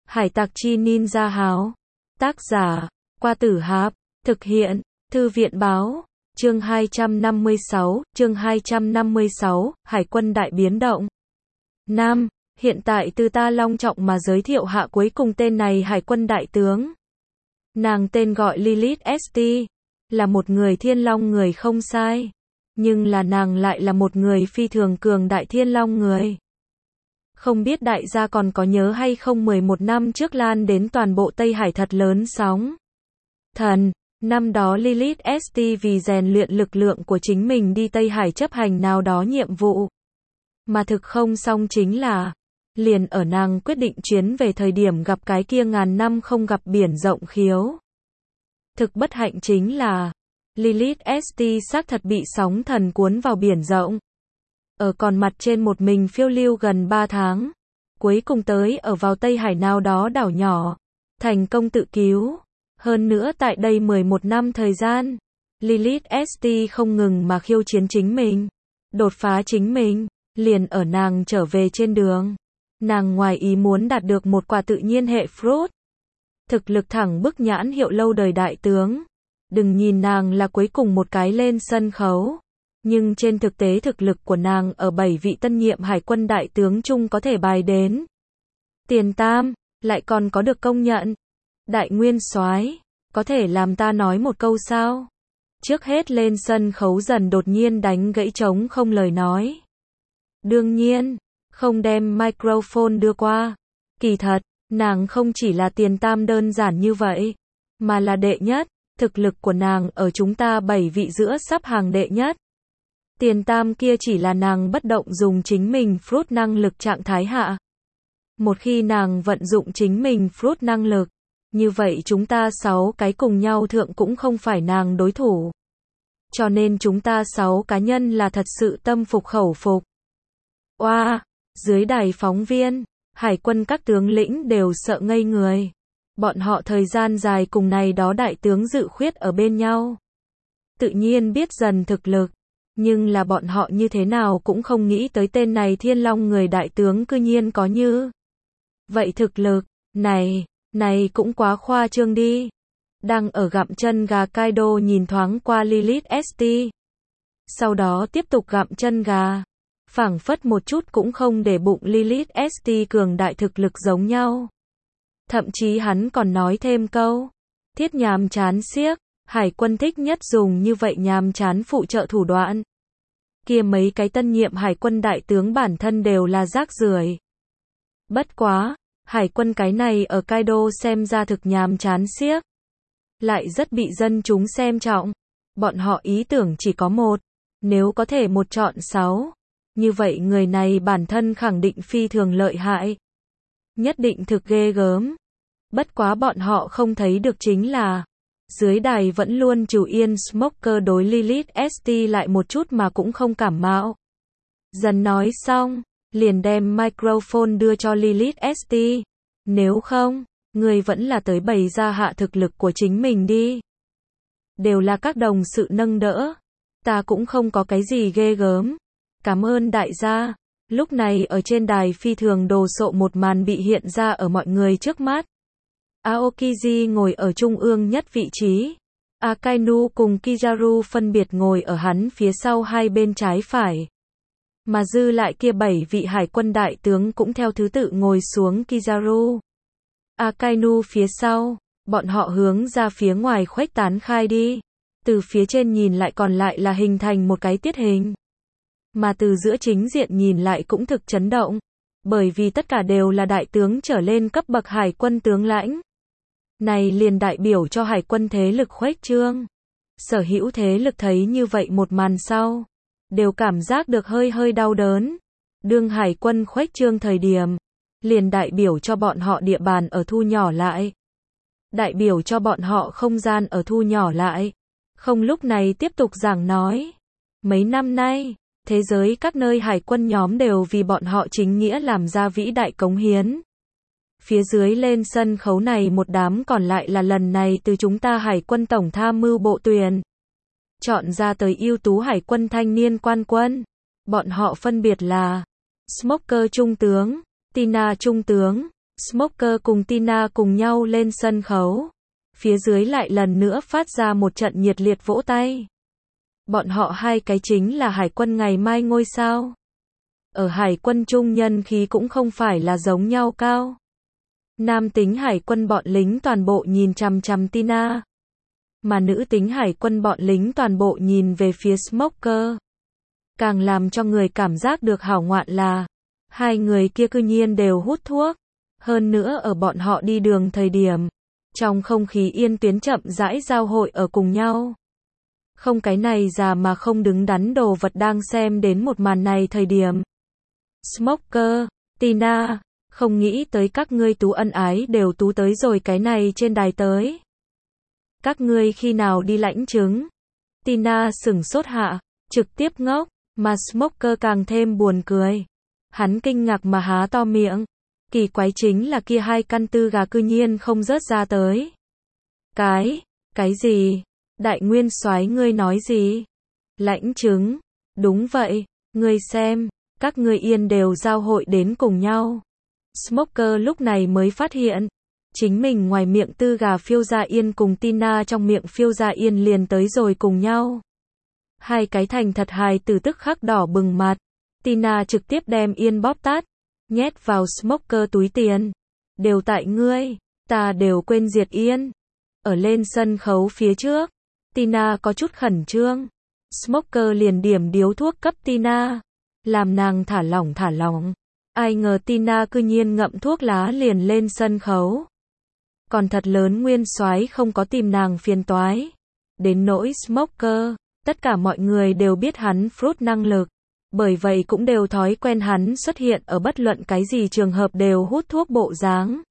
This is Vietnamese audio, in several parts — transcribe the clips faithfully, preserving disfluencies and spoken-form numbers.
Hải tặc chi ninja háo. Tác giả, Qua Tử Hạp. Thực hiện, Thư viện báo. Chương hai trăm năm mươi sáu, chương hai trăm năm mươi sáu, Hải quân đại biến động. Nam, hiện tại từ ta long trọng mà giới thiệu hạ cuối cùng tên này hải quân đại tướng. Nàng tên gọi Lilith ét tê, là một người thiên long người không sai. Nhưng là nàng lại là một người phi thường cường đại thiên long người. Không biết đại gia còn có nhớ hay không mười một năm trước lan đến toàn bộ Tây Hải thật lớn sóng. Thần, năm đó Lilith ét tê vì rèn luyện lực lượng của chính mình đi Tây Hải chấp hành nào đó nhiệm vụ. Mà thực không xong chính là, liền ở nàng quyết định chuyến về thời điểm gặp cái kia ngàn năm không gặp biển rộng khiếu. Thực bất hạnh chính là, Lilith ét tê xác thật bị sóng thần cuốn vào biển rộng. Ở còn mặt trên một mình phiêu lưu gần ba tháng. Cuối cùng tới ở vào Tây Hải nào đó đảo nhỏ. Thành công tự cứu. Hơn nữa tại đây mười một năm thời gian, Lilith ét tê không ngừng mà khiêu chiến chính mình. Đột phá chính mình. Liền ở nàng trở về trên đường. Nàng ngoài ý muốn đạt được một quả tự nhiên hệ fruit. Thực lực thẳng bức nhãn hiệu lâu đời đại tướng. Đừng nhìn nàng là cuối cùng một cái lên sân khấu. Nhưng trên thực tế thực lực của nàng ở bảy vị tân nhiệm hải quân đại tướng chung có thể bài đến. Tiền tam, lại còn có được công nhận. Đại nguyên soái, có thể làm ta nói một câu sao? Trước hết lên sân khấu dần đột nhiên đánh gãy trống không lời nói. Đương nhiên, không đem microphone đưa qua. Kỳ thật, nàng không chỉ là tiền tam đơn giản như vậy, mà là đệ nhất, thực lực của nàng ở chúng ta bảy vị giữa sắp hàng đệ nhất. Tiền tam kia chỉ là nàng bất động dùng chính mình fruit năng lực trạng thái hạ. Một khi nàng vận dụng chính mình fruit năng lực, như vậy chúng ta sáu cái cùng nhau thượng cũng không phải nàng đối thủ. Cho nên chúng ta sáu cá nhân là thật sự tâm phục khẩu phục. Oa, wow, dưới đài phóng viên, hải quân các tướng lĩnh đều sợ ngây người. Bọn họ thời gian dài cùng này đó đại tướng dự khuyết ở bên nhau. Tự nhiên biết dần thực lực. Nhưng là bọn họ như thế nào cũng không nghĩ tới tên này thiên long người đại tướng cư nhiên có như. Vậy thực lực, này, này cũng quá khoa trương đi. Đang ở gặm chân gà Kaido nhìn thoáng qua Lilith ét tê. Sau đó tiếp tục gặm chân gà. Phảng phất một chút cũng không để bụng Lilith ét tê cường đại thực lực giống nhau. Thậm chí hắn còn nói thêm câu. Thiết nhàm chán xiếc. Hải quân thích nhất dùng như vậy nhàm chán phụ trợ thủ đoạn. Kia mấy cái tân nhiệm hải quân đại tướng bản thân đều là rác rưởi. Bất quá, hải quân cái này ở Kaido xem ra thực nhàm chán xiếc. Lại rất bị dân chúng xem trọng. Bọn họ ý tưởng chỉ có một. Nếu có thể một chọn sáu. Như vậy người này bản thân khẳng định phi thường lợi hại. Nhất định thực ghê gớm. Bất quá bọn họ không thấy được chính là dưới đài vẫn luôn trù yên Smoker đối Lilith ét tê lại một chút mà cũng không cảm mạo. Dần nói xong, liền đem microphone đưa cho Lilith ét tê. Nếu không, người vẫn là tới bày ra hạ thực lực của chính mình đi. Đều là các đồng sự nâng đỡ. Ta cũng không có cái gì ghê gớm. Cảm ơn đại gia. Lúc này ở trên đài phi thường đồ sộ một màn bị hiện ra ở mọi người trước mắt. Aokiji ngồi ở trung ương nhất vị trí. Akainu cùng Kizaru phân biệt ngồi ở hắn phía sau hai bên trái phải. Mà dư lại kia bảy vị hải quân đại tướng cũng theo thứ tự ngồi xuống Kizaru. Akainu phía sau, bọn họ hướng ra phía ngoài khuếch tán khai đi. Từ phía trên nhìn lại còn lại là hình thành một cái tiết hình. Mà từ giữa chính diện nhìn lại cũng thực chấn động. Bởi vì tất cả đều là đại tướng trở lên cấp bậc hải quân tướng lãnh. Này liền đại biểu cho hải quân thế lực khuếch trương. Sở hữu thế lực thấy như vậy một màn sau, đều cảm giác được hơi hơi đau đớn. Đương hải quân khuếch trương thời điểm, liền đại biểu cho bọn họ địa bàn ở thu nhỏ lại. Đại biểu cho bọn họ không gian ở thu nhỏ lại. Không lúc này tiếp tục giảng nói. Mấy năm nay, thế giới các nơi hải quân nhóm đều vì bọn họ chính nghĩa làm ra vĩ đại cống hiến. Phía dưới lên sân khấu này một đám còn lại là lần này từ chúng ta hải quân tổng tham mưu bộ tuyển. Chọn ra tới ưu tú hải quân thanh niên quan quân. Bọn họ phân biệt là Smoker trung tướng, Tina trung tướng, Smoker cùng Tina cùng nhau lên sân khấu. Phía dưới lại lần nữa phát ra một trận nhiệt liệt vỗ tay. Bọn họ hai cái chính là hải quân ngày mai ngôi sao. Ở hải quân chung nhân khí cũng không phải là giống nhau cao. Nam tính hải quân bọn lính toàn bộ nhìn chằm chằm Tina. Mà nữ tính hải quân bọn lính toàn bộ nhìn về phía Smoker. Càng làm cho người cảm giác được hảo ngoạn là hai người kia cư nhiên đều hút thuốc. Hơn nữa ở bọn họ đi đường thời điểm, trong không khí yên tuyến chậm rãi giao hội ở cùng nhau. Không cái này già mà không đứng đắn đồ vật đang xem đến một màn này thời điểm. Smoker, Tina, không nghĩ tới các ngươi tú ân ái đều tú tới rồi cái này trên đài tới. Các ngươi khi nào đi lãnh chứng? Tina sửng sốt hạ, trực tiếp ngốc, mà Smoker càng thêm buồn cười. Hắn kinh ngạc mà há to miệng. Kỳ quái chính là kia hai căn tư gà cư nhiên không rớt ra tới. Cái, cái gì? Đại nguyên soái ngươi nói gì? Lãnh chứng? Đúng vậy, ngươi xem, các ngươi yên đều giao hội đến cùng nhau. Smoker lúc này mới phát hiện, chính mình ngoài miệng tư gà phiêu ra yên cùng Tina trong miệng phiêu ra yên liền tới rồi cùng nhau. Hai cái thành thật hài từ tức khắc đỏ bừng mặt. Tina trực tiếp đem yên bóp tát, nhét vào Smoker túi tiền. Đều tại ngươi, ta đều quên diệt yên. Ở lên sân khấu phía trước, Tina có chút khẩn trương. Smoker liền điểm điếu thuốc cấp Tina, làm nàng thả lỏng thả lỏng. Ai ngờ Tina cư nhiên ngậm thuốc lá liền lên sân khấu. Còn thật lớn nguyên soái không có tìm nàng phiền toái. Đến nỗi Smoker, tất cả mọi người đều biết hắn fruit năng lực. Bởi vậy cũng đều thói quen hắn xuất hiện ở bất luận cái gì trường hợp đều hút thuốc bộ dáng.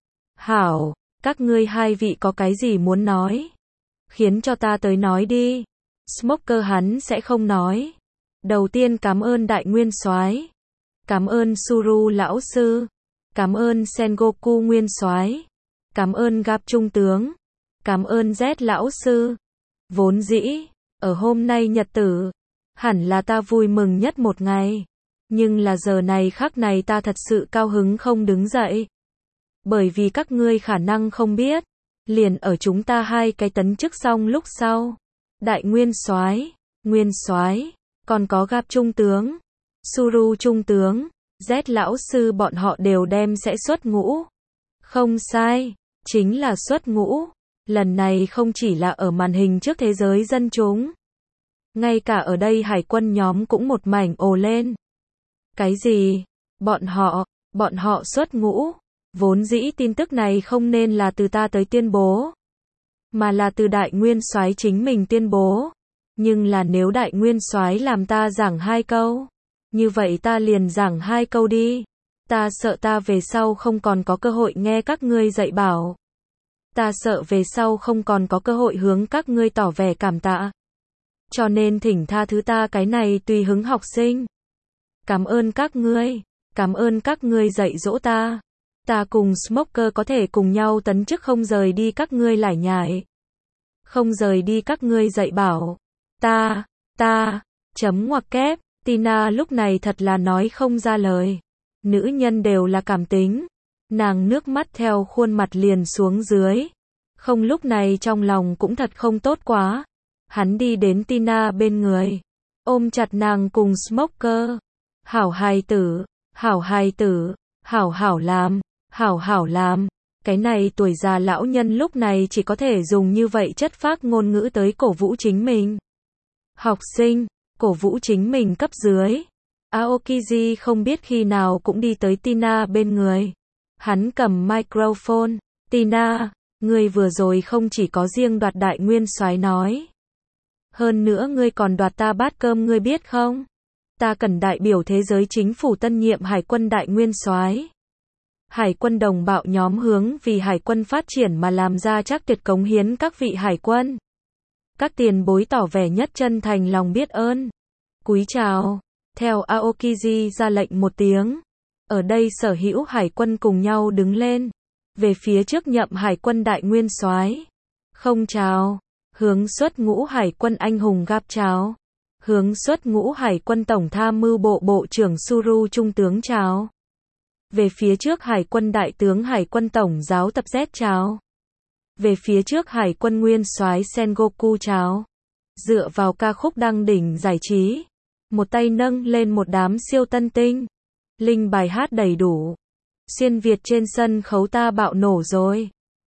Hảo, các ngươi hai vị có cái gì muốn nói? Khiến cho ta tới nói đi. Smoker hắn sẽ không nói. Đầu tiên cảm ơn đại nguyên soái, cảm ơn Suru lão sư, cảm ơn Sengoku nguyên soái, cảm ơn Gặp trung tướng, cảm ơn Z lão sư. Vốn dĩ, ở hôm nay nhật tử, hẳn là ta vui mừng nhất một ngày. Nhưng là giờ này khắc này ta thật sự cao hứng không đứng dậy. Bởi vì các ngươi khả năng không biết, liền ở chúng ta hai cái tấn chức xong lúc sau. Đại nguyên soái, nguyên soái, còn có Gặp trung tướng, Suru trung tướng, Z lão sư bọn họ đều đem sẽ xuất ngũ. Không sai, chính là xuất ngũ. Lần này không chỉ là ở màn hình trước thế giới dân chúng. Ngay cả ở đây hải quân nhóm cũng một mảnh ồ lên. Cái gì? Bọn họ, bọn họ xuất ngũ. Vốn dĩ tin tức này không nên là từ ta tới tuyên bố, mà là từ đại nguyên soái chính mình tuyên bố. Nhưng là nếu đại nguyên soái làm ta giảng hai câu, như vậy ta liền giảng hai câu đi. Ta sợ ta về sau không còn có cơ hội nghe các ngươi dạy bảo. Ta sợ về sau không còn có cơ hội hướng các ngươi tỏ vẻ cảm tạ. Cho nên thỉnh tha thứ ta cái này tùy hứng học sinh. Cảm ơn các ngươi, cảm ơn các ngươi dạy dỗ ta. Ta cùng Smoker có thể cùng nhau tấn chức không rời đi các ngươi lải nhải. Không rời đi các ngươi dạy bảo. Ta, ta, chấm ngoặc kép, Tina lúc này thật là nói không ra lời. Nữ nhân đều là cảm tính. Nàng nước mắt theo khuôn mặt liền xuống dưới. Không lúc này trong lòng cũng thật không tốt quá. Hắn đi đến Tina bên người, ôm chặt nàng cùng Smoker. Hảo hài tử, hảo hài tử, hảo hảo làm, hảo hảo làm. Cái này tuổi già lão nhân lúc này chỉ có thể dùng như vậy chất phác ngôn ngữ tới cổ vũ chính mình. Học sinh, cổ vũ chính mình cấp dưới. Aokiji không biết khi nào cũng đi tới Tina bên người. Hắn cầm microphone. Tina, ngươi vừa rồi không chỉ có riêng đoạt đại nguyên soái nói. Hơn nữa ngươi còn đoạt ta bát cơm ngươi biết không? Ta cần đại biểu thế giới chính phủ tân nhiệm hải quân đại nguyên soái. Hải quân đồng bạo nhóm hướng vì hải quân phát triển mà làm ra chắc tuyệt cống hiến các vị hải quân. Các tiền bối tỏ vẻ nhất chân thành lòng biết ơn. Cúi chào. Theo Aokiji ra lệnh một tiếng. Ở đây sở hữu hải quân cùng nhau đứng lên. Về phía trước nhậm hải quân đại nguyên soái. Không chào. Hướng xuất ngũ hải quân anh hùng Gặp chào. Hướng xuất ngũ hải quân tổng tham mưu bộ bộ trưởng Suru trung tướng chào. Về phía trước Hải quân Đại tướng Hải quân Tổng giáo tập Z chào. Về phía trước Hải quân Nguyên soái Sengoku chào. Dựa vào ca khúc đăng đỉnh giải trí. Một tay nâng lên một đám siêu tân tinh. Linh bài hát đầy đủ. Xuyên Việt trên sân khấu ta bạo nổ rồi.